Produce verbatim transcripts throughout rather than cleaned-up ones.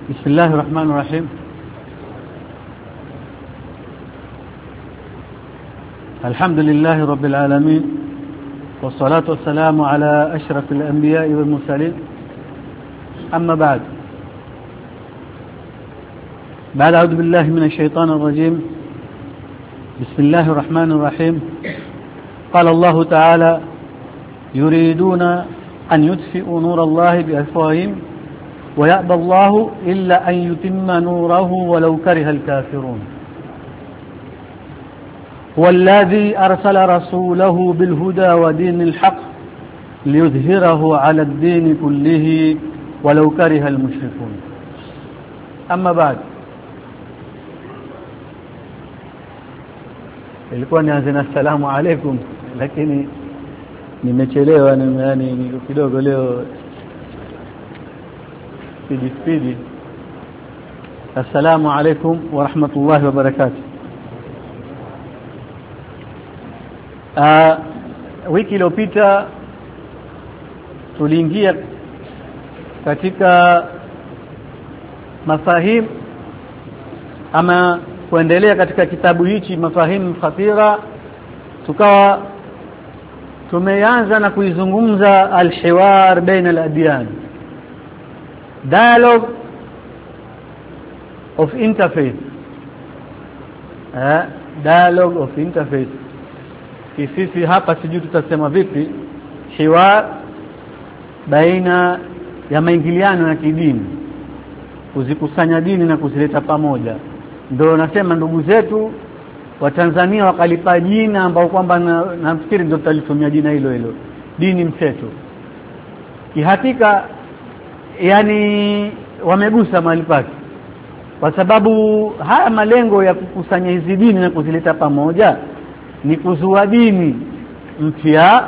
بسم الله الرحمن الرحيم. الحمد لله رب العالمين، والصلاة والسلام على أشرف الأنبياء والمرسلين. أما بعد بعد أعوذ بالله من الشيطان الرجيم. بسم الله الرحمن الرحيم. قال الله تعالى: يريدون أن يطفئوا نور الله بأفواههم ويأبى الله إلا أن يتم نوره ولو كره الكافرون. هو الذي أرسل رسوله بالهدى ودين الحق ليظهره على الدين كله ولو كره المشركون. أما بعد، ilikuwa nianze na salamu alaykum, lakini nimechelewa, yani niko kidogo leo speedy speedy. Assalamu alaykum wa rahmatullahi wa barakatuh. Ah, wiki iliyopita tuliingia katika mafahim ama kuendelea katika kitabu hichi Mafahim Khatira, tukawa tumeanza na kuizungumza al-hiwar baina al-adyan, dialogue of interfaith. Eh, dialogue of interfaith. Sisi hapa sijui tutasema vipi, hiwar baina ya maingiliano ya kidini, kuzikusanya dini na kuzileta pamoja. Ndio nasema ndugu zetu wa Tanzania wakalipa jina ambao kwamba nafikiri na ndio tutalitumia jina hilo hilo, dini mseto. Kihakika yani wamegusa mahali pake, kwa sababu haya malengo ya kukusanya hizi dini na kuzileta pamoja ni kuzua dini mpya,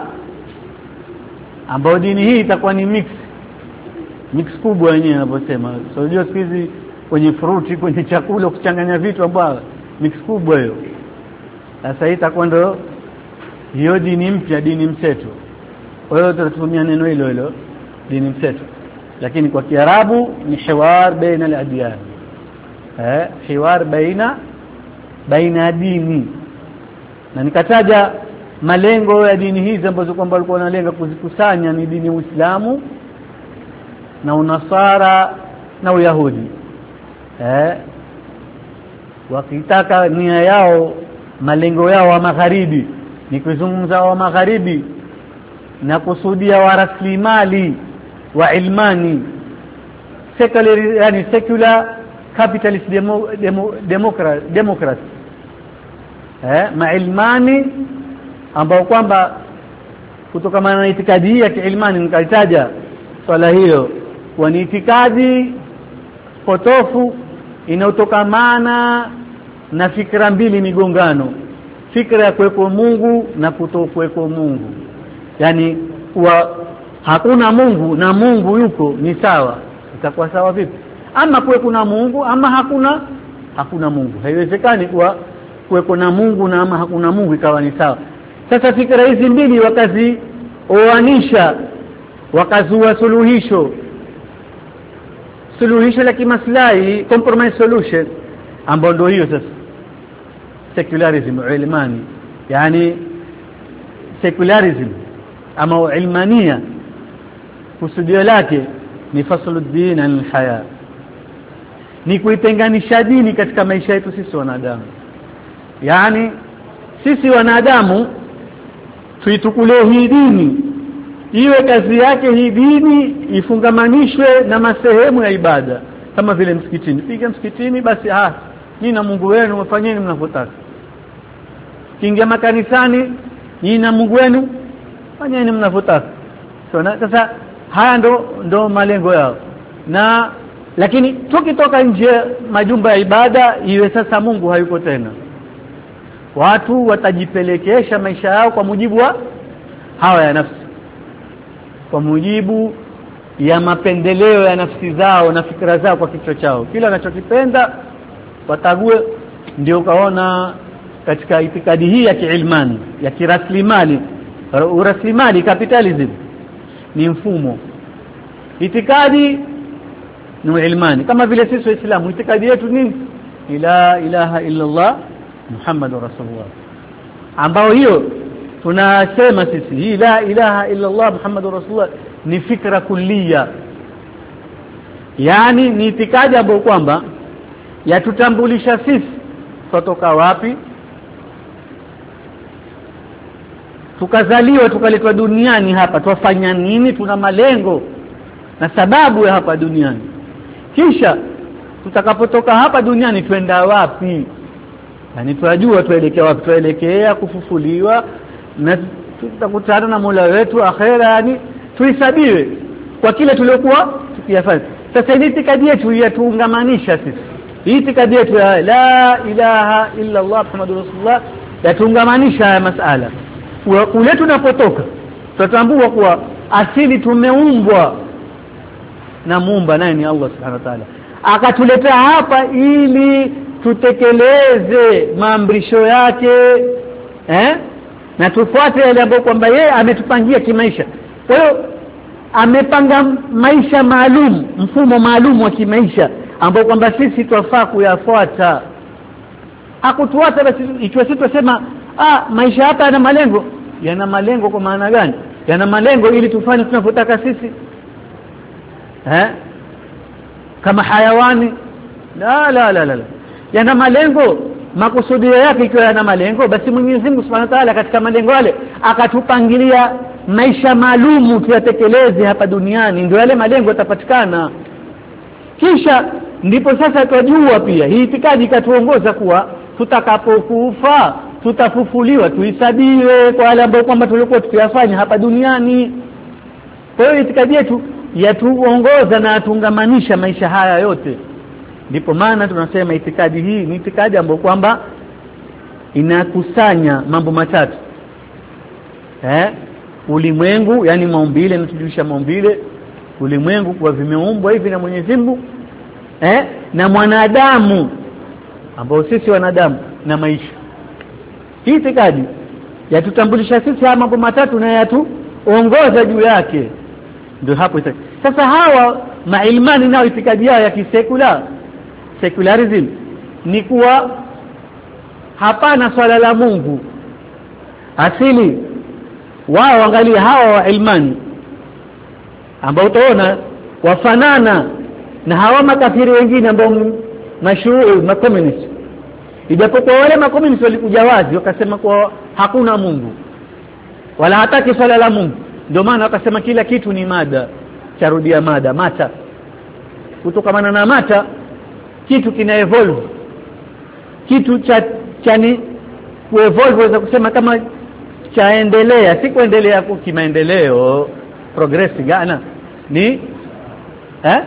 ambao dini hii itakuwa ni mix mix kubwa yenyewe ninaposema. So unajua siku hizi kwenye fruit, kwenye chakula kuchanganya vitu ambavyo mix kubwa hiyo. Sasa hii itakuwa ndio hiyo dini mpya, dini mseto. Kwa hiyo tutatumia neno hilo hilo, dini mseto, lakini kwa Kiarabu ni hiwar baina al-adyan. Eh, hiwar baina baina dini. Na nikataja malengo ya dini hizi ambazo kwamba walikuwa wanalenga kuzikusanya ni dini Uislamu na Unasara na Uyahudi. Eh, wakitaka nia yao, malengo yao wa magharibi ni kuzungumza wa magharibi na kusudia wa rasilimali wa ilmani, secular, yani secular capitalist demo, demo, democracy democracy. Eh, mailmani ambao kwamba kutokana na itikadi ya kiilmani nikalitaja swala hiyo kwa ni itikadi potofu inayotokamana na fikra mbili migongano, fikra ya kuwepo Mungu na kutokuwepo Mungu. Yani kuwa hakuna Mungu na Mungu yuko ni sawa. Itakuwa sawa vipi? Ama kuwepo na Mungu ama hakuna hakuna Mungu. Haiwezekani kuwa kuwepo na Mungu na ama hakuna Mungu ikawa ni sawa. Sasa fikra hizi mbili wakazi oanisha, wakazua suluhisho suluhisho la kimaslahi, compromise solution, ambao ndio hiyo sasa secularism ilmani. Yani secularism ama ilmania kusudio lake ni faslu din al-haya, ni kuitenganisha dini katika maisha yetu sisi wanadamu. Yani sisi wanadamu tuitukulie hii dini, iwe kazi yake hii dini ifungamanishwe na masehemu ya ibada, kama vile msikitini. Piga msikitini basi, ah nyinyi na Mungu wenu mfanyeni mnavyotaka. Kiingia makanisani, nyinyi na Mungu wenu fanyeni mnavyotaka. So sasa haya ndo ndo malengo yao. Na lakini tukitoka nje majumba ya ibada, iwe sasa Mungu hayuko tena, watu watajipelekesha maisha yao kwa mujibu wa hawa ya nafsi, kwa mujibu ya mapendeleo ya nafsi zao na fikra zao kwa kichwa chao, kila wanachokipenda watague. Ndio kaona katika itikadi hii ya kiilmani ya kiraslimali, uraslimali capitalism ni mfumo. Itikadi ni ilmani. Kama vile sisi Waislamu itikadi yetu ni la ilaha illa Allah Muhammadur Rasulullah, ambao hiyo tunasema sisi hii la ilaha illa Allah Muhammadur Rasulullah ni fikra kulliya, yani ni itikadi ambayo kwamba yatutambulisha sisi kutoka wapi, tukazaliwa tukaletwa duniani hapa, twafanya nini, tuna malengo na sababu ya hapa duniani, kisha tutakapotoka hapa duniani twenda wapi, yani tunajua tuelekea wapi, tuelekea kufufuliwa na tutakutana na Mola wetu akhera, yani tuhesabiwe kwa kile tuliokuwa tukiyafanya. Sasa hii itikadi yetu yatuungamanisha sisi, hii itikadi yetu ya la ilaha illa Allah Muhammadur Rasulullah yatuungamanisha haya masala. Kule tunapotoka tutambua kuwa asili tumeumbwa na Muumba, naye ni Allah Subhanahu wa Ta'ala, akatuleta hapa ili tutekeleze maamrisho yake eh na tufuate yale ambayo kwamba yeye ametupangia kimaisha. Kwa hiyo amepanga maisha maalum, mfumo maalum wa kimaisha ambao kwamba sisi twafaa kuyafuata. Hakutuacha basi ikiwa sisi tusema ah maisha hapa yana malengo. Yana malengo kwa maana gani? Yana malengo ili tufanye tunavyotaka sisi eh kama hayawani? La la la la, yana malengo. Makusudio yake ikiwa yana malengo, basi Mwenyezi Mungu Subhanahu wa Ta'ala katika malengo yale akatupangilia maisha maalumu tuyatekeleze hapa duniani, ndio yale malengo yatapatikana. Kisha ndipo sasa twajua pia hii itikadi ikatuongoza kuwa tutakapokufa tutafufuliwa, tuhesabiwe kwa wale ambao kwamba tulikuwa tukiyafanya hapa duniani. Kwa hiyo itikadi yetu yatuongoza na atungamanisha maisha haya yote. Ndipo maana tunasema itikadi hii ni itikadi ambayo kwamba inakusanya mambo matatu. Eh? Ulimwengu, yani maumbile, inatujulisha maumbile, ulimwengu kwa vimeumbwa hivi na Mwenyezi Mungu, eh? na mwanadamu ambao sisi wanadamu na maisha. Hii itikadi yatutambulisha sisi haya mambo matatu na yatuongoza juu yake. Ndio hapo itikadi. Sasa hawa mailmani nao itikadi yao ya kisekula, secularism, ni kuwa hapana swala la Mungu. Asili wao angalia hawa wa ilmani ambao utaona wafanana na hawa makafiri wengine ambao mashuhuri makomunisti. Ijapokuwa wale makomunisti walikuja wazi wakasema kwa hakuna Mungu wala hataki swala la Mungu, ndio maana wakasema kila kitu ni mada, charudia mada, mata. Kutokana na mata kitu kina evolve, kitu cha chani kuevolve, waweza kusema kama chaendelea, si kuendelea kwa kimaendeleo, progress gana ni eh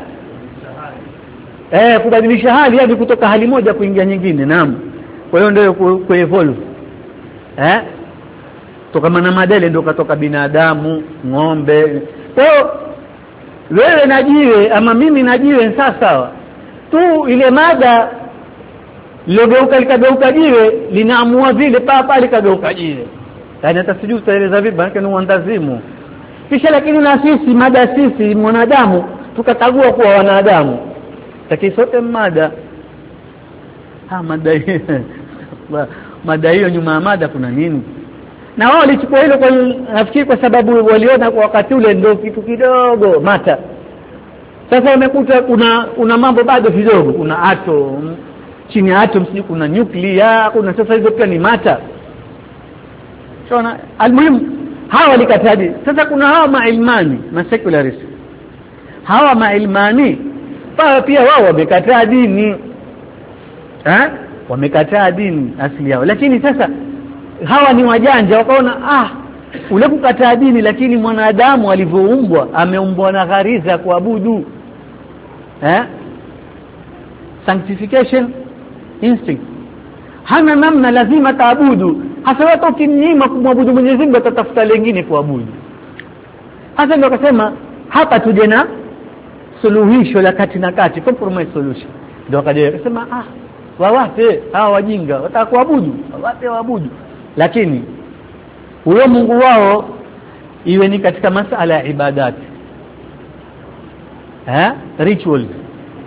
eh kubadilisha hali, yani kutoka hali moja kuingia nyingine. Naam, kwa hiyo ndio kuevolve eh kutokana na madele ndio katoka binadamu, ng'ombe. Kwa hiyo wewe na jiwe ama mimi na jiwe sawa tu, ile mada logeuka likageuka jiwe linaamua vile papa likageuka jiwe, yani hata sijui utaeleza vipi, maana ni uandazimu. Kisha lakini na sisi mada, sisi mwanadamu tukatagua kuwa wanadamu, lakini sote mada ha mada hiyo mada hiyo nyuma ya mada kuna nini? Na wao walichukua hilo kwa nafikiri kwa sababu waliona kwa wakati ule ndio kitu kidogo mata. Sasa wamekuta kuna kuna mambo bado kidogo, kuna atom, chini ya atom sio kuna nuclear, kuna sasa hizo pia ni mata. Shona almuhimu hawa walikataji. Sasa kuna hawa mailmani na secularists. Hawa mailmani pia wao wamekataa dini. Eh? Wamekataa dini asili yao. Lakini sasa hawa ni wajanja, wakaona ah ule kukataa dini, lakini mwanadamu alivyoumbwa ameumbwa na ghariza kuabudu. Eh? Sanctification instinct. Hana namna, lazima taabudu. Hasa watu ukimnyima kumwabudu Mwenyezi Mungu atatafuta lingine kuabudu. Hasa ndio akasema hapa tuje na suluhisho la kati na kati, compromise solution. Ndio akaja akasema ah wawape hawa wajinga watakuabudu, wawape waabudu, lakini huyo Mungu wao iwe ni katika masala ya ibadati, eh rituals,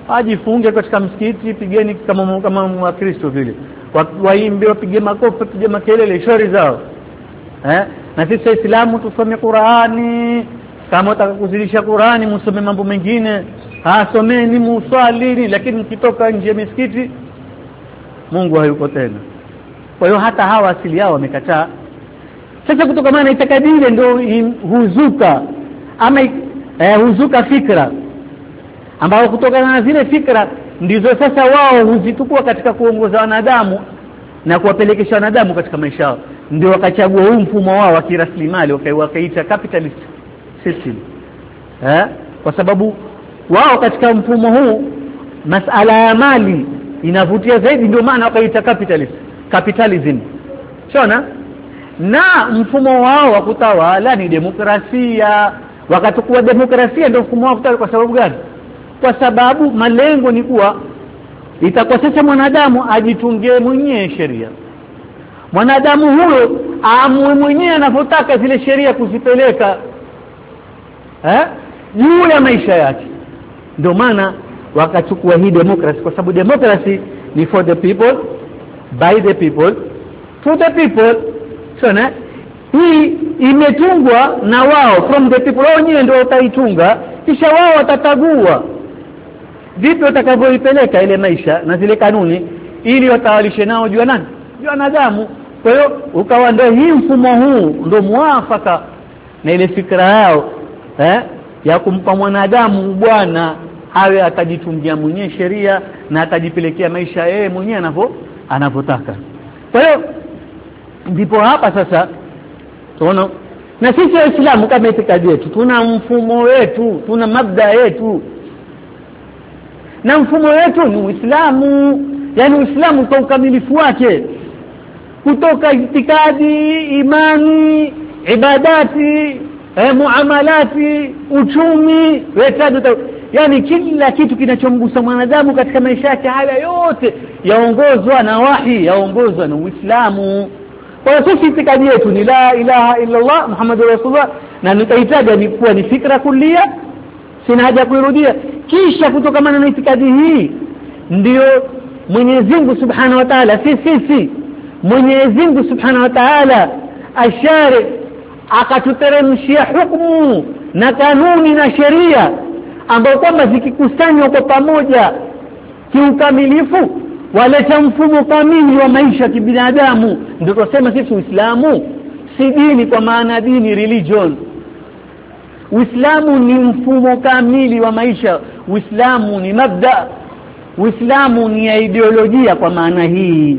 ajifunge katika msikiti, pigeni kama kama Wakristo vile, waimbe, wapige makofi, wapige makelele, shauri zao. Eh, na sisi Waislamu tusome Qur'ani. Kama utakuzidisha Qur'ani msome mambo mengine, ah someni muswalini, lakini mkitoka nje misikiti Mungu hayuko tena. Kwa hiyo hata hawa asili yao wamekataa. Sasa kutokana na itikadi ile ndio huzuka ama eh, huzuka fikra ambao kutokana na zile fikra ndizo sasa wao huzitukua katika kuongoza wanadamu na kuwapelekesha wanadamu katika maisha yao. Ndio wakachagua huu mfumo wao wa kiraslimali wakaita capitalist system. Eh? Kwa sababu wao katika mfumo huu masala ya mali inavutia zaidi, ndio maana wakaita capitalist capitalism. Shona? Na mfumo wao wa kutawala ni demokrasia. Wakatukua demokrasia ndio mfumo wao kutawala. Kwa sababu gani? Kwa sababu malengo ni kuwa itakuwa sasa mwanadamu ajitungie mwenyewe sheria. Mwanadamu huyo aamue mwenyewe anapotaka zile sheria kuzipeleka eh juu ya maisha yake. Ndio maana wakachukua hii democracy, kwa sababu democracy ni for the people, by the people, to the people. Sona hii imetungwa na wao, from the people. Wao wenyewe ndio wataitunga, kisha wao watatagua vipi watakavyoipeleka ile maisha na zile kanuni ili watawalishe nao juu nani? Juu wanadamu. Kwa hiyo ukawa ndio hii mfumo huu ndio muafaka na ile fikra yao eh ya kumpa mwanadamu bwana awe atajitungia mwenyewe sheria na atajipelekea maisha yeye mwenyewe anavyo anavyotaka. Kwa hiyo ndipo hapa sasa tunaona na sisi Waislamu kama itikadi yetu tuna mfumo wetu, tuna mabda yetu. Na mfumo wetu ni Uislamu, yani Uislamu kwa ukamilifu wake, kutoka itikadi, imani, ibadati, eh, muamalati, uchumi, wetadu, yani kila kitu kinachomgusa mwanadamu katika maisha yake, haya yote yaongozwa na wahi, yaongozwa na Uislamu. Kwa hiyo sisi itikadi yetu ni la ilaha illa Allah Muhammadur Rasulullah, na nitaitaja ni kuwa ni fikra kulia, sina haja kuirudia. Kisha kutokana na itikadi hii ndio Mwenyezi Mungu Subhanahu wa Ta'ala si sisi Mwenyezi Mungu Subhanahu wa Ta'ala ashari akatuteremshia hukumu na kanuni na sheria ambapo kwamba zikikusanywa kwa pamoja kiukamilifu waleta mfumo kamili wa maisha kibinadamu. Ndio tunasema sisi Uislamu si dini kwa maana dini, religion. Uislamu ni mfumo kamili wa maisha. Uislamu ni mabda. Uislamu ni ideolojia kwa maana hii.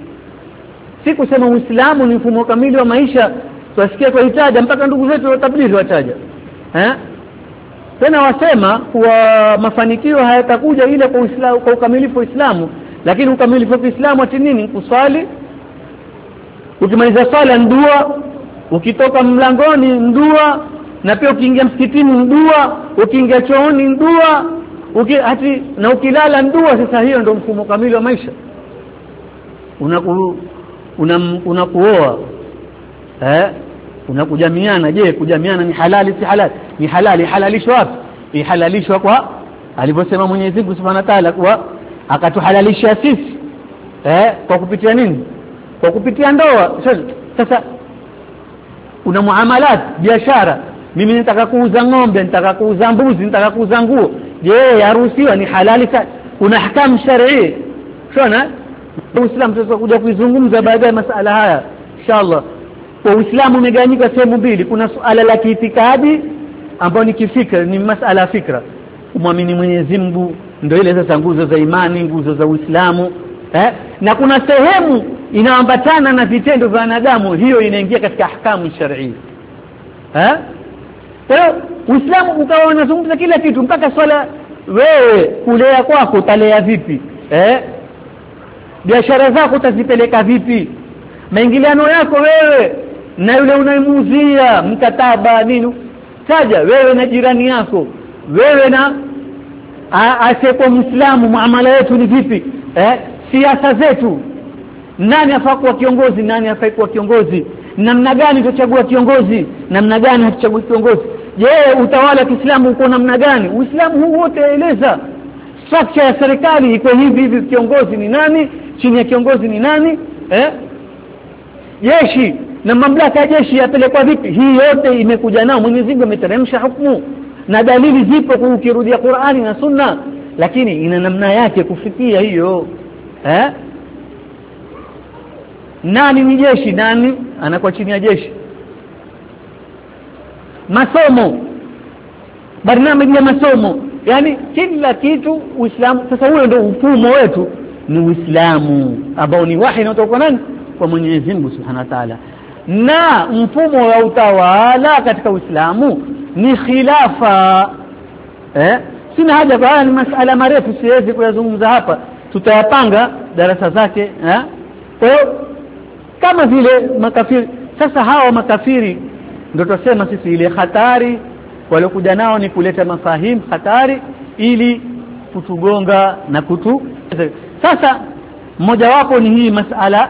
Si kusema Uislamu ni mfumo kamili wa maisha tusikie tuhitaji mpaka ndugu zetu wa tablighi wataja. Eh? Tena wasema kwa mafanikio hayatakuja ile kwa Uislamu, kwa ukamilifu wa Uislamu, lakini ukamilifu wa Uislamu ati nini? Kuswali, ukimaliza swala ndua, ukitoka mlangoni ndua, na pia ukiingia msikitini ndua, ukiingia chooni ndua, uki hati na ukilala ndua. Sasa hiyo ndio mfumo kamili wa maisha. Unaku unakuoa eh unakujamiana. Je, kujamiana ni halali si halali? Ni halali. Halalishwa wapi? Ihalalishwa kwa alivyosema Mwenyezi Mungu Subhanahu wa Ta'ala, kwa akatuhalalisha sisi eh kwa kupitia nini? Kwa kupitia ndoa. Sasa una muamalat, biashara. Mimi nitaka kuuza ng'ombe, nitaka kuuza mbuzi, nitaka kuuza nguo. Je, yaruhusiwa? Ni halali? Kuna ahkamu shar'i. Shona Uislamu tutakuja kuizungumza baadaye masala haya inshallah. Kwa Uislamu umegawanyika sehemu mbili. Kuna suala la kiitikadi ambao ni kifikra, ni masala ya fikra, kumwamini Mwenyezi Mungu, ndio ile sasa nguzo za imani, nguzo za Uislamu eh? Na kuna sehemu inaambatana na vitendo vya wanadamu, hiyo inaingia katika ahkamu shar'i eh. Kwa hiyo Uislamu ukawa unazungumza kila kitu, mpaka swala. Wewe kulea kwako utalea vipi eh? Biashara zako utazipeleka vipi? Maingiliano yako wewe na yule unayemuzia, mkataba nini, taja wewe na jirani yako, wewe na asiyekuwa Muislamu, muamala yetu ni vipi eh? Siasa zetu, nani afaa kuwa kiongozi, nani afai kuwa kiongozi, namna gani tutachagua kiongozi, namna gani hatuchagui kiongozi. Je, utawala wa Kiislamu uko namna gani? Uislamu huu wote eleza. structure ya serikali iko hivi hivi, kiongozi ni nani, chini ya kiongozi ni nani, eh jeshi na mamlaka ya jeshi yapelekwa vipi. Hii yote imekuja nao Mwenyezi Mungu ameteremsha hukumu na dalili zipo ukirudia Qur'ani na Sunna, lakini ina namna yake kufikia hiyo. Eh nani ni jeshi, nani anakuwa chini ya jeshi. Masomo, barnamiji ya masomo, yani kila kitu Uislamu. Sasa huo ndio mfumo wetu, ni Uislamu ambao ni wahi unatoka kwa nani? Kwa Mwenyezi Mungu Subhanahu wa Ta'ala. Na mfumo wa utawala katika Uislamu ni khilafa. Eh sina haja kwa haya, ni masuala marefu siwezi kuyazungumza hapa, tutayapanga darasa zake. Eh kwa hiyo kama vile makafiri, sasa hawa makafiri ndio tusema sisi ile hatari waliokuja nao ni kuleta mafahimu hatari ili kutugonga na kutu. Sasa mmoja wapo ni hii masala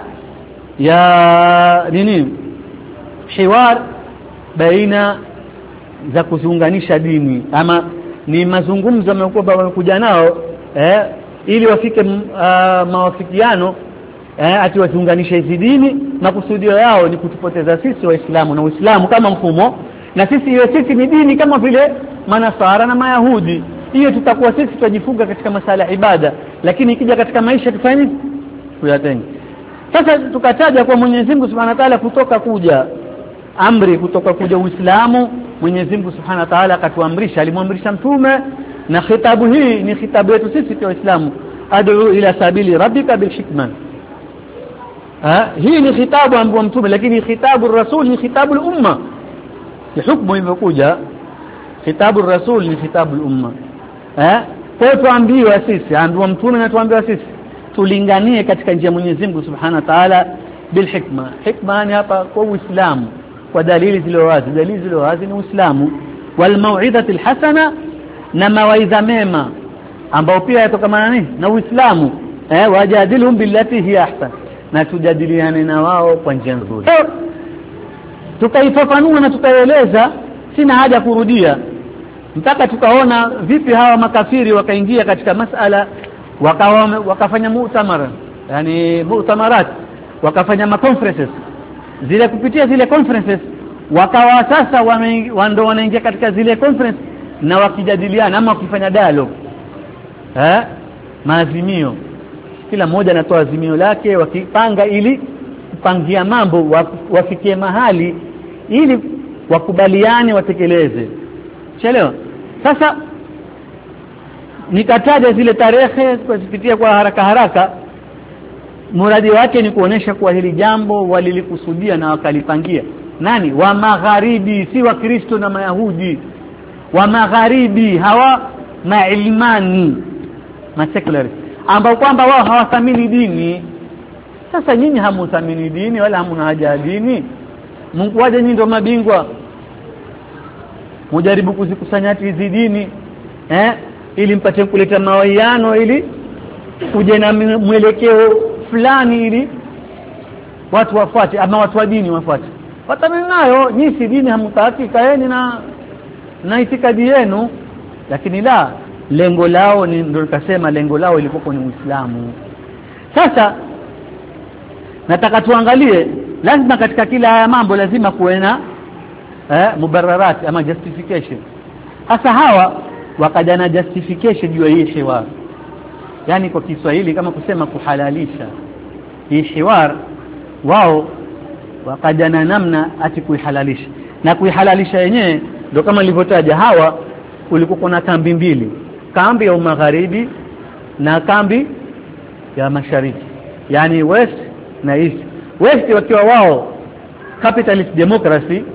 ya nini, hiwar baina za kuziunganisha dini, ama ni mazungumzo amekuwa wamekuja nao eh ili wafike uh, mawafikiano eh ati waziunganishe hizi dini. Makusudio yao ni kutupoteza sisi Waislamu na Uislamu kama mfumo, na sisi hiyo sisi ni dini kama vile Manasara na Mayahudi. Hiyo tutakuwa sisi tutajifunga katika masala ibada, lakini ikija katika maisha tufanye kuyatenga. Sasa tukataja kwa Mwenyezi Mungu Subhanahu wa Ta'ala kutoka kuja amri, kutoka kuja Uislamu, Mwenyezi Mungu Subhanahu wa Ta'ala akatuamrisha, alimwamrisha mtume, na khitabu hii ni khitabu yetu sisi kwa Waislamu, ad'u ila sabili rabbika bil hikma. Ha, hii ni khitabu ambayo mtume, lakini khitabu rasul ni khitabu umma. Ni hukumu imekuja, khitabu rasul ni khitabu umma. Eh kwa tuambiwa sisi, ambiwa mtume na tuambiwa sisi tulinganie katika njia ya Mwenyezi Mungu Subhanahu wa Ta'ala bil hikma. Hikma ni hapa kwa Uislamu, kwa dalili zile wazi. Dalili zile wazi ni Uislamu, wal mau'izati hasana, na mawaidha mema ambao pia yatokana nini na Uislamu. Eh wajadilhum billati hiya ahsan, na tujadiliane na wao kwa njia nzuri. Tukaifafanua na tukaeleza, sina haja kurudia, mpaka tukaona vipi hawa makafiri wakaingia katika masala, wakawa wakafanya mu'tamara, yani mu'tamarat, wakafanya ma conferences zile. Kupitia zile conferences wakawa sasa wando wanaingia katika zile conference na wakijadiliana ama wakifanya dialogue, eh maazimio, kila mmoja anatoa azimio lake, wakipanga ili kupangia mambo, wafikie mahali ili wakubaliane watekeleze. Chelewa. Sasa nikataja zile tarehe kuzipitia kwa haraka haraka. Muradi wake ni kuonesha kuwa hili jambo walilikusudia na wakalipangia nani? Wa magharibi, si wa Kristo na Mayahudi. Wa magharibi hawa mailmani, ma secular, ambao kwamba wao hawathamini dini. Sasa nyinyi hamuthamini dini wala hamuna haja ya dini, Mungu waje nyinyi ndio mabingwa, mujaribu kuzikusanya hizi dini eh ili mpate kuleta mawiano, ili kuje na mwelekeo fulani, ili watu wafuate, ama watu wa dini wafuate. Watamani nayo nyinyi si dini hamtaki, kaeni na na itikadi yenu. Lakini la, lengo lao ni ndio nikasema lengo lao ilikuwa ni Uislamu. Sasa nataka tuangalie, lazima katika kila haya mambo lazima kuwe na eh mubararat ama justification. Hasa hawa wakaja na justification juu ya hii hiwar, yani kwa Kiswahili kama kusema kuhalalisha hii hiwar. Wao wakaja na namna ati kuihalalisha, na kuihalalisha yenyewe ndio kama nilivyotaja. Hawa kulikuwa kuna kambi mbili, kambi ya magharibi na kambi ya mashariki, yani west na east. West wakiwa wao capitalist democracy,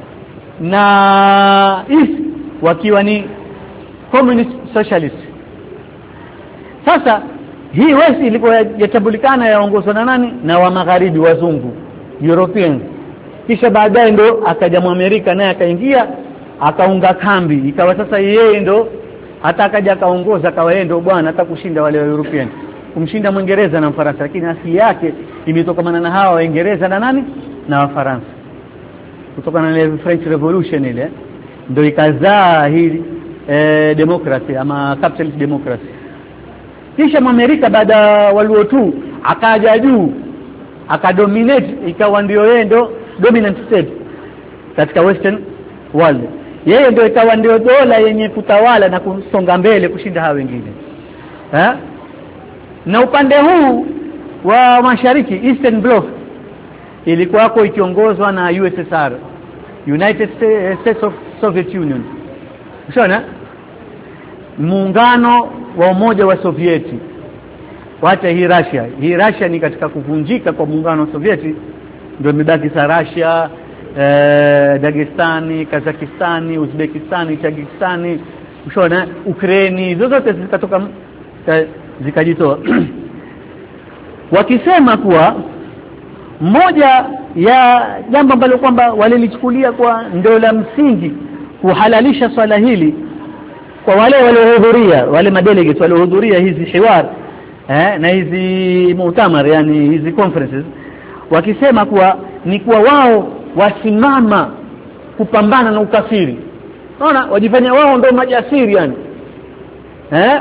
na east wakiwa ni communist socialist. Sasa hii west ilikuwa yatambulikana yaongozwa na nani? Na wa magharibi, wazungu, Europeans. Kisha baadaye ndo akaja Amerika naye akaingia akaunga kambi, ikawa sasa yeye ndo hata akaja akaongoza, akawa yeye ndo bwana hata kushinda wale wa European, kumshinda Mwingereza na Mfaransa. Lakini asili yake imetokana na hawa Waingereza na nani na Wafaransa, kutokana na ile French Revolution ile ndio ikazaa hii eh, democracy ama capitalist democracy. Kisha Amerika baada World War Two akaja juu akadominate, ikawa ndio yeye ndo dominant state katika western world. Yeye ndio ikawa ndio dola yenye kutawala na kusonga mbele kushinda hao wengine. Eh? Na upande huu wa mashariki, Eastern Bloc, ilikuwa ikiongozwa na U S S R, United States of Soviet Union. Unaona? Muungano wa umoja wa Sovieti. Wacha hii Russia. Hii Russia ni katika kuvunjika kwa muungano wa Sovieti ndio imebaki sa Russia, eh, Dagestani, Kazakhstani, Uzbekistani, Tajikistani, unaona, Ukraine, zote zikatoka zikajitoa. Wakisema kuwa moja ya jambo ambalo kwamba walilichukulia kwa ndio la msingi kuhalalisha swala hili kwa wale waliohudhuria, wale madelegates waliohudhuria hizi hiwar eh, na hizi mutamar, yani hizi conferences, wakisema kuwa ni kuwa wao wasimama kupambana na ukafiri. Unaona, wajifanya wao ndio majasiri yani. Eh?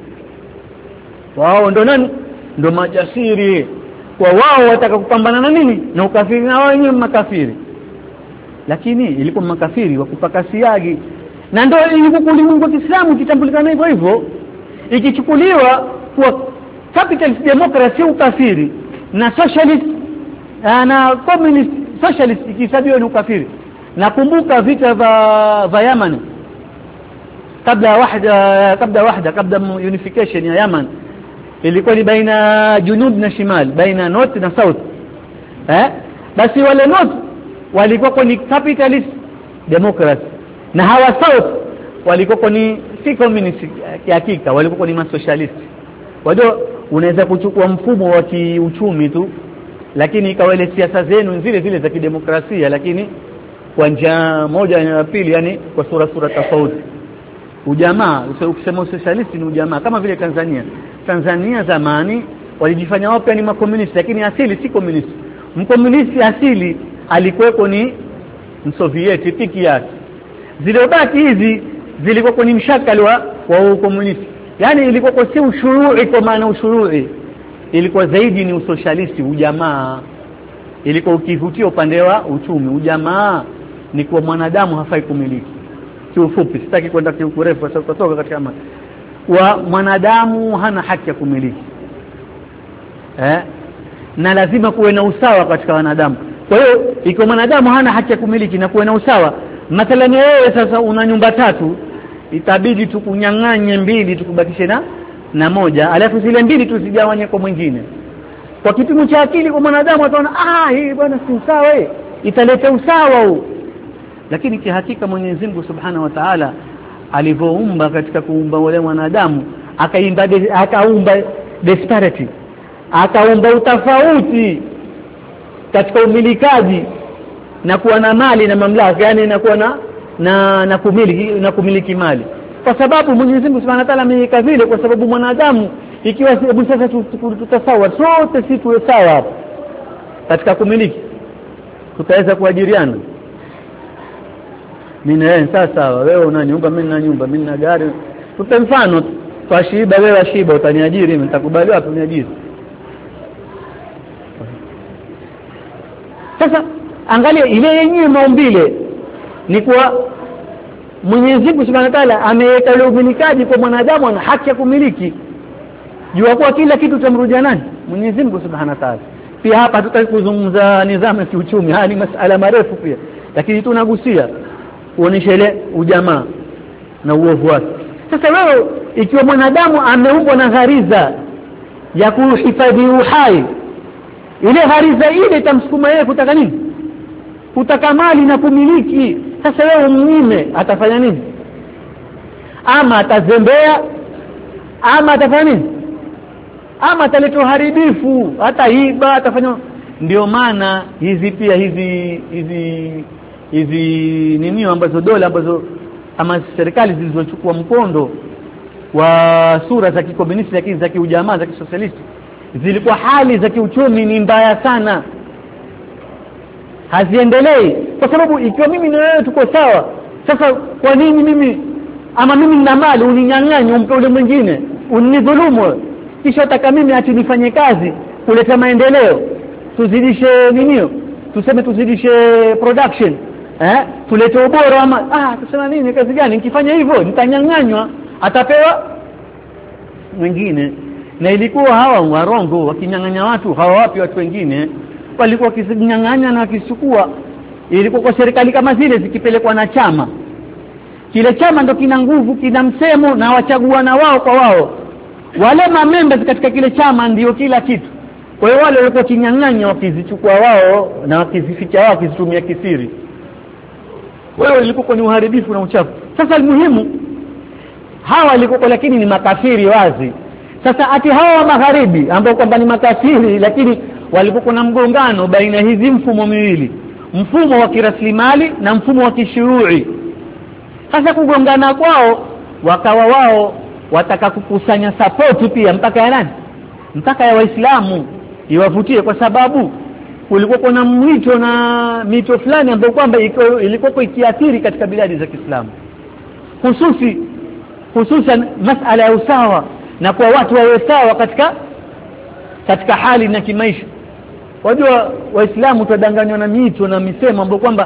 Wao ndio nani? Ndio majasiri. Kwa wao wataka kupambana na nini? Na ukafiri, na wao wenyewe makafiri. Lakini ilikuwa makafiri wa kupaka siagi. Na ndio ilikuwa ulimwengu wa Kiislamu kitambulikana hivyo hivyo. Ikichukuliwa kwa capitalist democracy ukafiri, na socialist na communist socialist ikisabiwa ni ukafiri. Nakumbuka vita vya vya Yemen kabla wahda kabla wahda kabla unification ya Yemen, ilikuwa ni baina junub na shimal, baina north na south. Eh? Basi wale north walikuwa ni capitalist democracy, na hawa south walikuwa ni si communist hakika, walikuwa ni masocialist. Wajua unaweza kuchukua mfumo wa kiuchumi tu, lakini ikawa ile siasa zenu zile zile za kidemokrasia, lakini kwa njia moja na pili, yani kwa sura sura tofauti. Ujamaa, ukisema socialist ni ujamaa, kama vile Tanzania. Tanzania zamani walijifanya wao pia ni makomunisti, lakini asili si komunisti. Mkomunisti asili alikuweko ni msovieti piki yake. Zilizobaki hizi zilikuwa ni mshakali wa wa komunisti. Yani ilikuwa si ushuru'i kwa maana ushuru'i, ilikuwa zaidi ni usocialisti, ujamaa. Ilikuwa ukivutia upande wa uchumi. Ujamaa ni kwa mwanadamu hafai kumiliki. Kiufupi, sitaki kwenda kiurefu kwa sababu kutoka katika ama wa mwanadamu hana haki ya kumiliki. Eh? Na lazima kuwe na usawa katika wanadamu. Kwa hiyo ikiwa mwanadamu hana haki ya kumiliki na kuwe na usawa, mathalani wewe sasa una nyumba tatu, itabidi tukunyang'anye mbili tukubakishe na na moja, alafu zile mbili tuzigawanye kwa mwingine. Kwa kipimo cha akili kwa mwanadamu ataona ah, hii bwana si usawa, hii italeta usawa huu. Lakini kihakika Mwenyezi Mungu Subhanahu wa Ta'ala alivyoumba katika kuumba wale wanadamu, akaimba akaumba disparity, akaumba utafauti katika umilikaji na kuwa na mali na mamlaka, yani na kuwa na na, na kumiliki na kumiliki mali. Kwa sababu Mwenyezi Mungu Subhanahu wa Ta'ala ameweka vile, kwa sababu mwanadamu ikiwa hebu sasa tutasawa sote, si tuwe sawa katika kumiliki, tutaweza kuajiriana. Mimi na sasa wewe una nyumba, mimi na nyumba, mimi na gari. Tupe mfano, twashiba wewe washiba, utaniajiri mimi, nitakubali wapi uniajiri? Sasa angalia ile yenyewe maumbile ni kwa Mwenyezi Mungu Subhanahu wa Ta'ala ameweka ile umilikaji kwa mwanadamu, ana haki ya kumiliki. Jua kwa kila kitu tamrudia nani? Mwenyezi Mungu Subhanahu wa Ta'ala. Pia hapa tutakuzungumza nidhamu ya kiuchumi, haya ni masuala marefu pia, lakini tunagusia kuonesha ile ujamaa na uovu wake. Sasa wewe ikiwa mwanadamu ameumbwa na ghariza ya kuhifadhi uhai, ile ghariza ile itamsukuma yeye kutaka nini? Kutaka mali na kumiliki. Sasa wewe mnyime, atafanya nini? Ama atazembea, ama atafanya nini? Ama ataleta uharibifu, ataiba, atafanya. Ndio maana hizi pia hizi hizi hizi nini ambazo dola ambazo ama serikali zilizochukua mkondo wa sura za kikomunisti lakini za kiujamaa za kisosialisti, zilikuwa hali za kiuchumi ni mbaya sana, haziendelei. Kwa sababu ikiwa mimi na wewe tuko sawa, sasa kwa nini mimi ama mimi nina mali uninyang'anye umpe ule mwingine, unidhulumu? kisha utaka mimi ati nifanye kazi kuleta maendeleo, tuzidishe ninio, tuseme tuzidishe production, eh tulete ubora ama ah tuseme nini, kazi gani? Nikifanya hivyo nitanyang'anywa, atapewa mwingine. Na ilikuwa hawa warongo wakinyang'anya watu, hawa wapi watu wengine walikuwa wakinyang'anya na wakisukua. Ilikuwa kwa serikali kama zile zikipelekwa na chama, kile chama ndo kina nguvu, kina msemo na wachagua na wao kwa wao, wale members katika kile chama ndio kila kitu. Kwa hiyo wale walikuwa kinyang'anya wakizichukua wao na wakizificha wao, wakizitumia kisiri. Wao ilikuwa ni uharibifu na uchafu. Sasa muhimu hawa walikuwa lakini ni makafiri wazi. Sasa ati hawa wa magharibi ambao kwamba ni makafiri lakini walikuwa na mgongano baina hizi mfumo miwili, mfumo wa kiraslimali na mfumo wa kishuru'i. Sasa kugongana kwao wakawa wao wataka kukusanya support pia mpaka ya nani? Mpaka ya Waislamu iwavutie, kwa sababu kulikuwa kuna mwito na mito fulani ambayo kwamba ilikuwa ikiathiri katika biladi za Kiislamu, hususi hususan masala ya usawa na kwa watu wawe sawa katika katika hali na kimaisha. Wajua Waislamu tudanganywa na mito na misemo ambayo kwamba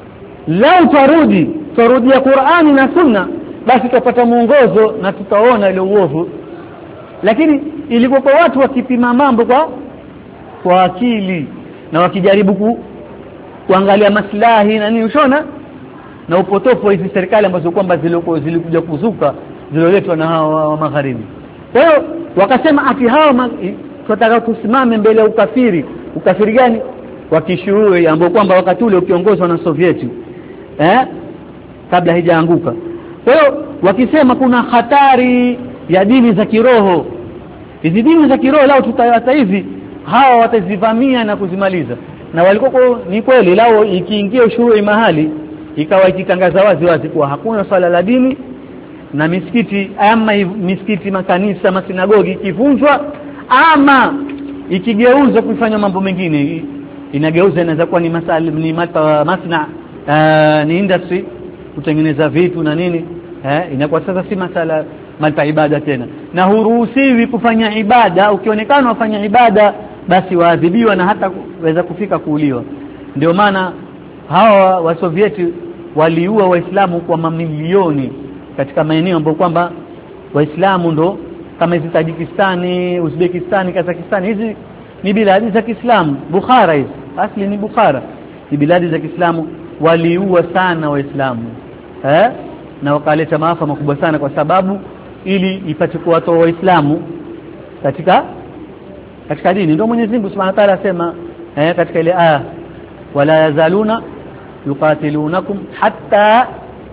lao tarudi tarudi ya Qur'ani na Sunna basi tutapata mwongozo na tutaona ile uovu. Lakini ilikuwa kwa watu wakipima mambo kwa kwa akili na wakijaribu ku, kuangalia maslahi na nini, ushona na upotofu hizi serikali ambazo kwamba zilikuwa zilikuja kuzuka ziloletwa na hawa wa magharibi. Kwa hiyo wakasema ati hawa tunataka tusimame mbele ya ukafiri. Ukafiri gani? Wa kishuru'i ambao kwamba wakati ule ukiongozwa na Sovieti eh kabla haijaanguka. Kwa hiyo wakisema kuna hatari ya dini za kiroho, hizi dini za kiroho lao tutayata hizi hawa watazivamia na kuzimaliza. Na walikuwa ni kweli lao ikiingia ushuru'i mahali ikawa ikitangaza wazi wazi kuwa hakuna swala la dini, na misikiti ama misikiti makanisa masinagogi ikivunjwa ama ikigeuzwa kufanya mambo mengine, inageuza inaweza kuwa ni masal ni mata masna uh, ni industry kutengeneza vitu na nini eh inakuwa sasa si masala malpa ibada tena, na huruhusiwi kufanya ibada. Ukionekana wafanya ibada basi waadhibiwa na hata waweza kufika kuuliwa. Ndio maana hawa wa Sovieti waliua Waislamu kwa mamilioni katika maeneo ambapo kwamba Waislamu ndo kama hizi Tajikistani, Uzbekistani, Kazakhstani, hizi ni biladi za Kiislamu. Bukhara hizi asli ni Bukhara, ni biladi za Kiislamu. Waliua sana Waislamu eh na wakaleta maafa makubwa sana, kwa sababu ili ipate kuwatoa Waislamu katika katika dini. Ndio Mwenyezi Mungu Subhanahu wa Ta'ala asema eh katika ile aya, wala yazaluna yuqatilunakum hatta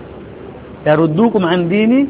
yaruddukum an dini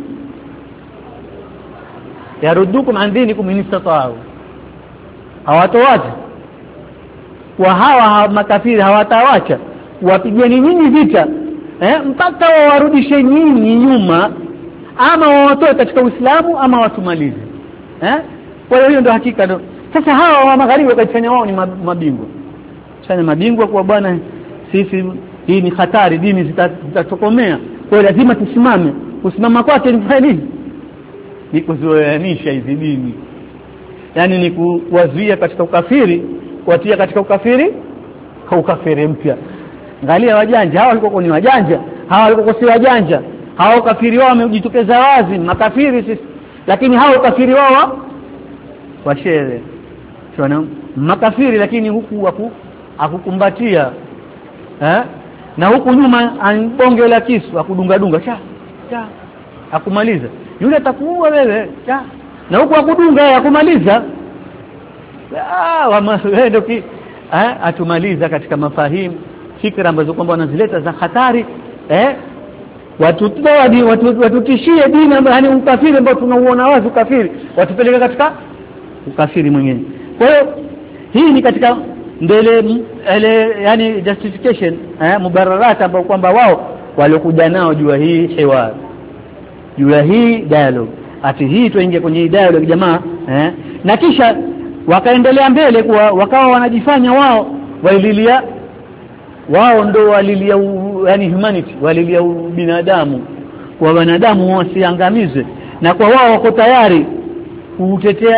yaruddukum an dinikum in istata'u. Hawatoacha kwa hawa makafiri, hawatawacha wapigeni nyinyi vita eh mpaka wawarudishe nyinyi nyuma, ama wawatoe katika Uislamu ama watumalize eh. Kwa hiyo ndio hakika ndio. Sasa hawa wa magharibi wakafanya wao ni mabingwa, chanya mabingwa kwa bwana, sisi hii ni hatari, dini zitatokomea, kwa hiyo lazima tusimame. Kusimama kwake ni nini? Ni kuzoeanisha hizi dini, yani ni kuwazuia katika ukafiri, kuwatia katika ukafiri kwa ukafiri mpya. Angalia wajanja hawa, walikuwa ni wajanja hawa, walikuwa si wajanja hawa. Ukafiri wao wamejitokeza wazi, makafiri sisi, lakini hawa ukafiri wao washere tunaona makafiri, lakini huku waku akukumbatia eh na huku nyuma anbonge la kisu akudunga dunga cha cha akumaliza yule, atakuua wewe cha, na huku akudunga yeye akumaliza. Ah wamendo ki eh atumaliza katika mafahimu fikra ambazo kwamba wanazileta za hatari eh watutoa dini, watutishie dini, yani ukafiri ambao tunauona wazi ukafiri, watupeleka katika ukafiri mwingine. Kwa hiyo hii ni katika mbele ile yani justification eh mubararat ambao kwamba wao waliokuja nao juu hii hiwar, juu hii dialogue, ati hii tuingie kwenye dialogue jamaa eh na kisha wakaendelea mbele kwa wakawa wanajifanya wao waililia, wao ndo walilia yani humanity, walilia binadamu, kwa wanadamu wasiangamizwe, na kwa wao wako tayari kutetea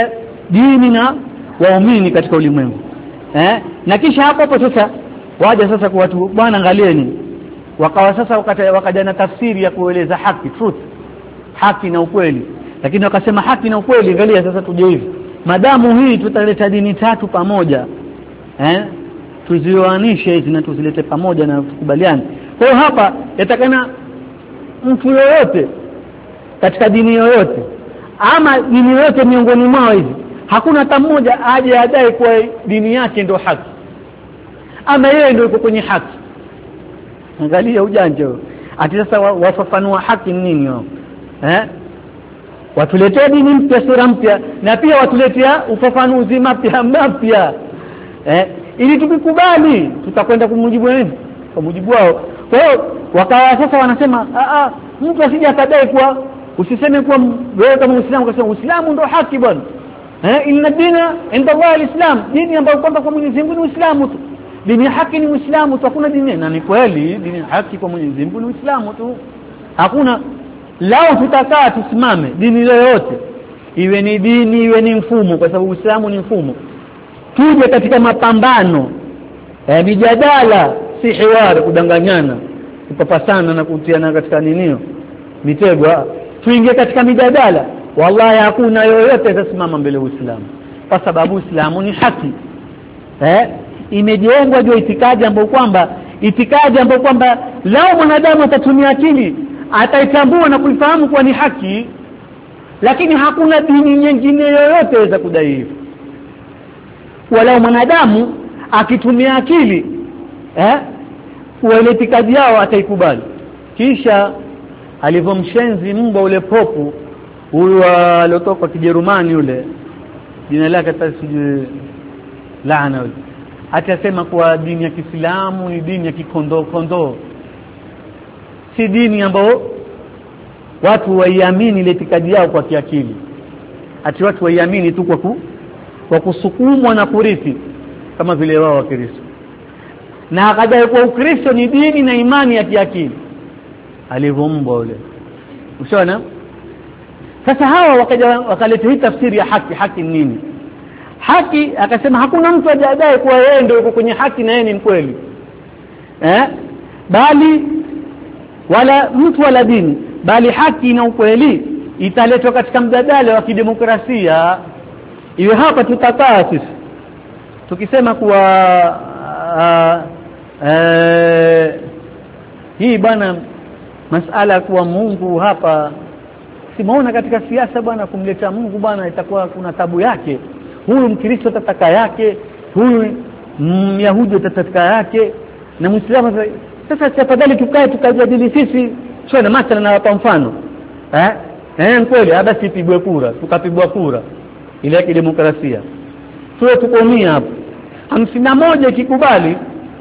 dini na waumini katika ulimwengu. Eh? Na kisha hapo hapo sasa waje sasa kwa watu bwana angalieni. Wakawa sasa wakata, wakaja na tafsiri ya kueleza haki, truth. Haki na ukweli. Lakini wakasema haki na ukweli, angalia sasa tuje hivi. Madamu hii tutaleta dini tatu pamoja. Eh? Tuzioanishe hizi na tuzilete pamoja na tukubaliane. Kwa hiyo hapa yatakana mtu yoyote katika dini yoyote ama dini yoyote miongoni mwao hizi, hakuna hata mmoja aje adai kwa dini yake ndio haki ama yeye ndio yuko kwenye haki. Angalia ujanja huo. Ati sasa wafafanua haki nini wao? Eh? Watuletea dini mpya, sura mpya, na pia watuletea ufafanuzi mpya mpya. Eh? Ili tukikubali tutakwenda kumjibu nini? Kwa mujibu wao. Kwa hiyo wakawa sasa wanasema a a mtu asije akadai kwa, usiseme kwa wewe kama Muislamu ukasema Uislamu ndio haki bwana. Eh, inna dina inda Allah alislam, dini ambayo kwamba kwa Mwenyezi Mungu ni Uislamu tu. Dini ya haki ni Uislamu tu, hakuna dini. Na ni kweli dini ya haki kwa Mwenyezi Mungu ni Uislamu tu. Hakuna lao tutakaa tusimame dini yoyote. Iwe ni dini, iwe ni mfumo, kwa sababu Uislamu ni mfumo. Tuje katika mapambano, eh, mijadala, si hiwari kudanganyana, kupapasana na kutiana katika ninio mitego. Tuingie katika mijadala, wallahi hakuna yoyote atasimama mbele ya Uislamu, kwa sababu Uislamu ni haki. Eh, imejengwa juu itikadi ambayo kwamba itikadi ambayo kwamba lao mwanadamu atatumia akili ataitambua na kuifahamu kuwa ni haki, lakini hakuna dini nyingine yoyote inaweza kudai hivyo. Wala mwanadamu akitumia akili eh wale itikadi yao ataikubali. Kisha alivomshenzi mbwa ule popu huyu aliotoka Kijerumani yule, jina lake tasiji laana yule, atasema kuwa dini ya Kiislamu ni dini ya kikondoo kondoo, si dini ambayo watu waiamini ile itikadi yao kwa kiakili. Ati watu waiamini tu kwa ku, kwa kusukumwa na kurithi kama vile wao wa Kristo. Na akadai kwa Ukristo ni dini na imani ya kiakili. Alivombwa ule. Ushaona? Sasa hawa wakaja wakaleta hii tafsiri ya haki. Haki nini? Haki akasema hakuna mtu ajadai kuwa yeye ndio yuko kwenye haki na yeye ni mkweli. Eh? Bali wala mtu wala dini, bali haki na ukweli italetwa katika mjadala wa kidemokrasia. Iwe hapa tutakaa sisi tukisema kuwa uh, uh, hii bwana masala kuwa Mungu hapa, simaona katika siasa bwana kumleta Mungu bwana itakuwa kuna tabu yake. Huyu Mkristo atataka yake, huyu Myahudi atataka yake, na Muislamu. Sasa tafadhali tukae tukajadili sisi, sio na mathala na kwa mfano. Eh? Eh kweli basi pigwe kura, tukapigwa kura ile ya demokrasia. Tuwe tukomia hapo. hamsini na moja ikikubali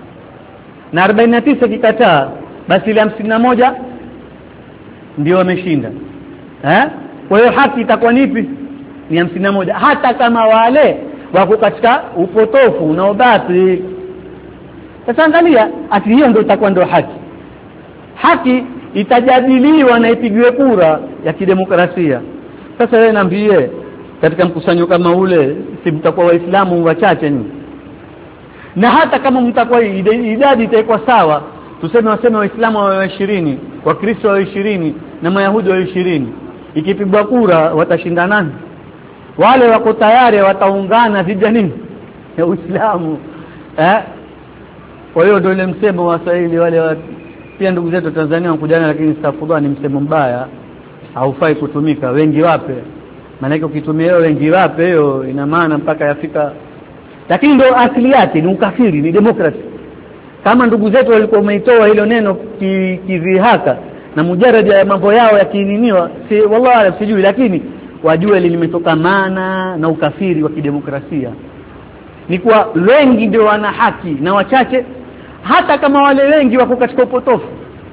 na arobaini na tisa kikataa, basi ile hamsini na moja ndio wameshinda. Eh? Kwa hiyo haki itakuwa nipi? Ni hamsini na moja, hata kama wale wako katika upotofu na ubati. Sasa angalia, ati hiyo ndio itakuwa ndio haki. Haki itajadiliwa na ipigwe kura ya kidemokrasia. Sasa wewe niambie, katika mkusanyo kama ule si mtakuwa Waislamu wachache ni? Na hata kama mtakuwa idadi itakuwa sawa, tuseme waseme Waislamu wa ishirini, Wakristo wa ishirini na Mayahudi wa ishirini, ikipigwa kura watashinda nani? Wale wako tayari wataungana dhidi ya nini? Ya Uislamu. Eh? Kwa hiyo ndio ile msemo wa Waswahili wale wa, pia ndugu zetu Tanzania wankujana, lakini sitafudwa ni msemo mbaya, haufai kutumika. Wengi wape, maana ukitumia hiyo wengi wape hiyo ina maana mpaka yafika, lakini ndio asili yake ni ukafiri, ni demokrasi. Kama ndugu zetu walikuwa wameitoa hilo neno kidhihaka na mujarrad ya mambo yao yakininiwa, si wallahi sijui, lakini wajue limetoka maana na ukafiri wa kidemokrasia. Ni kwa wengi ndio wana haki na wachache, hata kama wale wengi wako katika upotofu.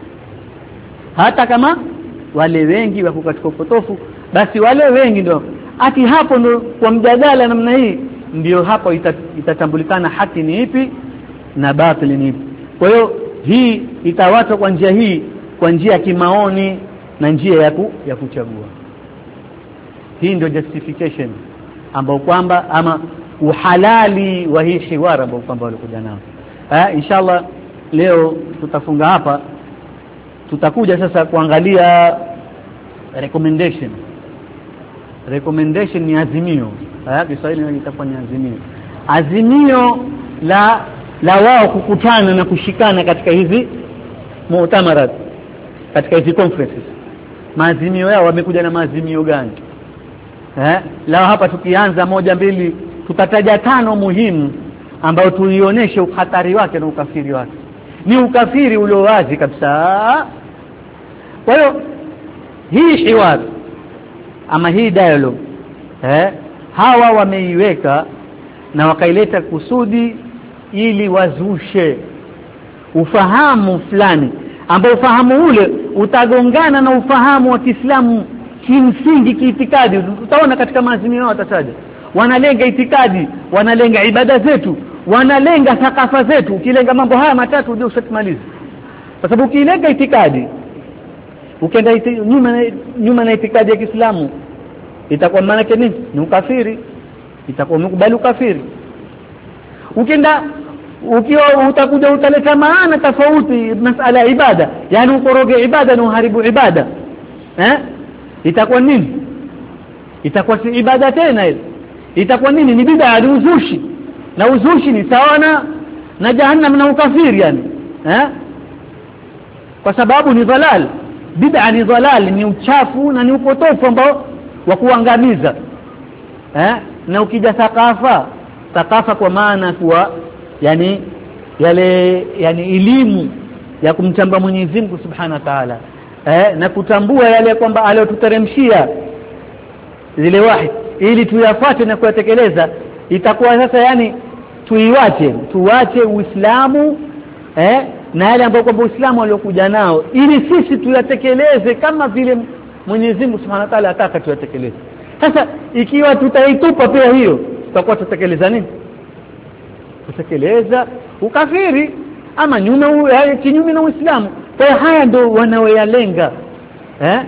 Hata kama wale wengi wako katika upotofu, basi wale wengi ndio ati hapo ndio kwa mjadala namna hii ndio hapo itatambulikana haki ni ipi na batili ni ipi. Kwa hiyo hii itawatwa kwa njia hii, kwa njia ya kimaoni na njia ya ku, ya kuchagua. Hii ndio justification. ambao kwamba ama uhalali wa hii hiwara ambao kwamba walikuja nao. Eh, inshallah leo tutafunga hapa, tutakuja sasa kuangalia recommendation. Recommendation ni azimio. Eh, Kiswahili itakuwa ni azimio. Azimio la la wao kukutana na kushikana katika hizi mu'tamarat, katika hizi conferences. Maazimio yao wamekuja na maazimio gani? Eh, lao hapa tukianza moja mbili tutataja tano muhimu ambao tuionyeshe uhatari wake na ukafiri wake. Ni ukafiri ulio wazi kabisa. Kwa hiyo hii hiwar ama hii dialogue eh hawa wameiweka na wakaileta kusudi ili wazushe ufahamu fulani ambao ufahamu ule utagongana na ufahamu wa Kiislamu kimsingi kiitikadi. Utaona katika maazimio yao watataja wanalenga itikadi, wanalenga ibada zetu, wanalenga thakafa zetu. Ukilenga mambo haya matatu ndio ushatimaliza. Kwa sababu ukilenga itikadi, ukienda iti, nyuma nyuma na itikadi ya Kiislamu, itakuwa maana yake nini? Ni ukafiri. Itakuwa mkubali ukafiri. Ukienda ukiwa utakuja utaleta maana tofauti masala ya ibada, yani ukoroge ibada na uharibu ibada. Eh? Itakuwa nini? Itakuwa si ibada tena ile. Itakuwa nini? Ni bid'a, ni uzushi. Na uzushi ni sawa na na jahannam na ukafiri yani. Eh? Kwa sababu ni dhalal. Bid'a ni dhalal, ni uchafu na ni upotofu ambao wa kuangamiza. Eh? Na ukija thakafa, thakafa kwa maana kuwa yani yale yani elimu ya kumtambua Mwenyezi Mungu Subhanahu wa Ta'ala, eh na kutambua yale kwamba aliyotuteremshia zile wahi ili tuyafuate na kuyatekeleza. Itakuwa sasa yani tuiwache tuache Uislamu eh na yale ambayo kwamba Uislamu aliokuja nao ili sisi tuyatekeleze kama vile Mwenyezi Mungu Subhanahu wa Ta'ala ataka tuyatekeleze. Sasa ikiwa tutaitupa pia hiyo, tutakuwa tutekeleza nini? Kutekeleza ukafiri ama nyume kinyume na Uislamu. Kwa haya ndio wanaoyalenga. Eh?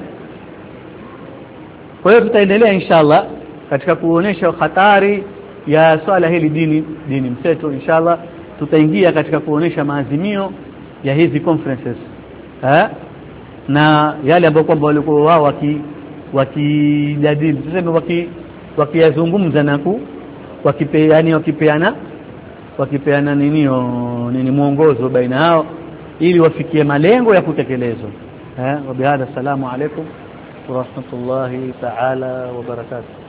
Kwa hiyo tutaendelea inshallah katika kuonesha hatari ya swala hili dini dini mseto. Inshallah tutaingia katika kuonesha maazimio ya hizi conferences. Eh? Na yale ambayo kwamba walikuwa wao waki wakijadili, tuseme waki wakiyazungumza na ku wakipe yani wakipeana wakipeana ninio nini muongozo baina yao ili wafikie malengo ya kutekelezwa. Eh, wa bihadha, assalamu alaykum wa rahmatullahi ta'ala wa barakatuh.